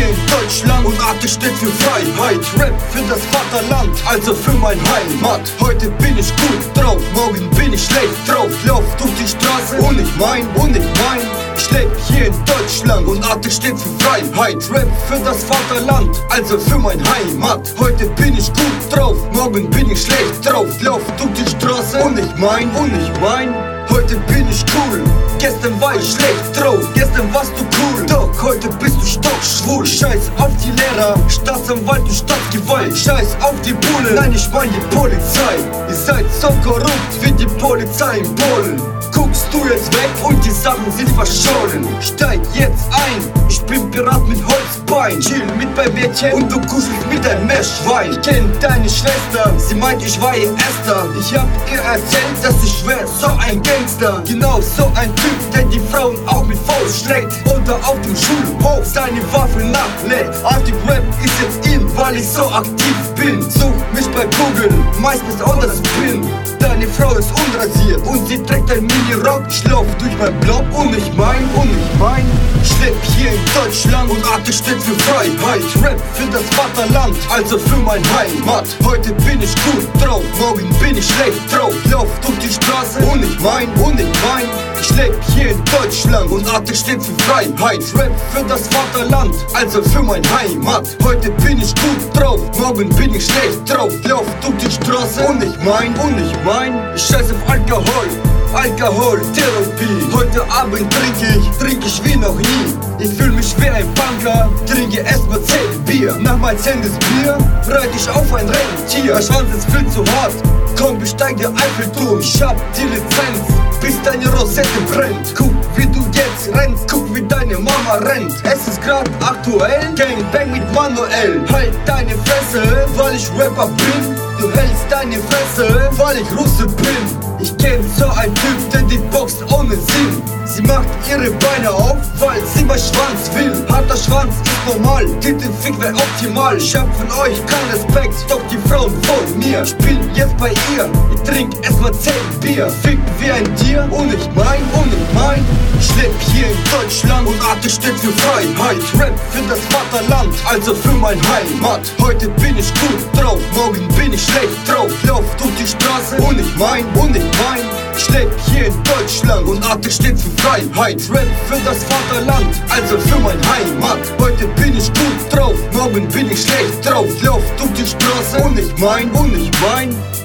hier in Deutschland und AT steht für Freiheit. Rap für das Vaterland, also für mein Heimat. Heute bin ich gut drauf, morgen bin ich schlecht drauf. Lauf durch die Straße und ich mein. Ich leb hier in Deutschland und AT steht für Freiheit. Rap für das Vaterland, also für mein Heimat. Heute bin ich gut drauf, morgen bin ich schlecht drauf. Lauf durch die Straße und ich mein. Heute bin ich cool, gestern war ich schlecht drauf. Gestern warst du cool, doch heute bist du stockschwul. Scheiß auf die Lehrer, Staatsanwalt und Stadtgewalt. Scheiß auf die Bullen, nein ich mein die Polizei. Ihr seid so korrupt wie die Polizei in Polen. Guckst du jetzt weg und die Sachen sind verschollen. Steig jetzt ein, ich bin Pirat mit Holzbein. Chill mit bei Mädchen und du kuschelst mit deinem Meerschwein. Ich kenn deine Schwester, sie meint ich war ihr Esther. Ich hab ihr erzählt, dass ich wär so ein Gangster. Genau so ein Typ, der die Frauen auch mit Faust schlägt. Oder auf dem Schulhof seine Waffe nachlädt. Arctic Rap ist jetzt in, weil ich so aktiv bin. Such mich bei Google, meistens anders bin. Deine Frau ist unrasiert und sie trägt ein Mini-Rock. Ich lauf durch mein Block und ich mein. Ich leb hier in Deutschland und AT steht für Freiheit. Rap für das Vaterland, also für mein Heimat. Heute bin ich gut drauf, morgen bin ich schlecht drauf. Lauf durch die Straße und ich mein. Ich leb hier in Deutschland und AT steht für Freiheit. Rap für das Vaterland, also für mein Heimat. Heute bin ich gut drauf, morgen bin ich schlecht drauf. Lauf durch die Straße und ich mein. Ich scheiß auf Alkoholtherapie. Heute Abend trink ich wie noch nie. Ich fühl mich wie ein Banker, trinke erstmal 10 Bier. Nach mein 10. Bier reit ich auf ein Rentier. Mein Schwanz ist viel zu hart, komm besteig der Eiffelturm. Ich hab die Lizenz, bis deine Rosette brennt. Guck wie du jetzt rennst, guck wie deine Mama rennt. Es ist grad aktuell, Gangbang mit Manuel. Halt deine Fresse, weil ich Rapper bin. Du hältst deine Fresse, weil ich Russe bin. Ich kenn so ein Typ, der die boxt ohne Sinn. Sie macht ihre Beine auf, weil sie mein Schwanz will. Harter Schwanz ist normal, Titelfick wär optimal. Ich hab von euch keinen Respekt, doch die Frauen von mir. Ich bin jetzt bei ihr, ich trink erstmal 10 Bier. Fick wie ein Tier und ich mein. Ich leb hier in Deutschland und AT steht für Freiheit. Rap für das Vaterland, also für mein Heimat. Heute bin ich gut drauf, morgen bin ich schlecht drauf. Lauf durch die Straße und ich mein. Ich leb hier in Deutschland und AT steht für Freiheit. Rap für das Vaterland, also für mein Heimat. Heute bin ich gut drauf, morgen bin ich schlecht drauf. Lauf durch die Straße und ich mein.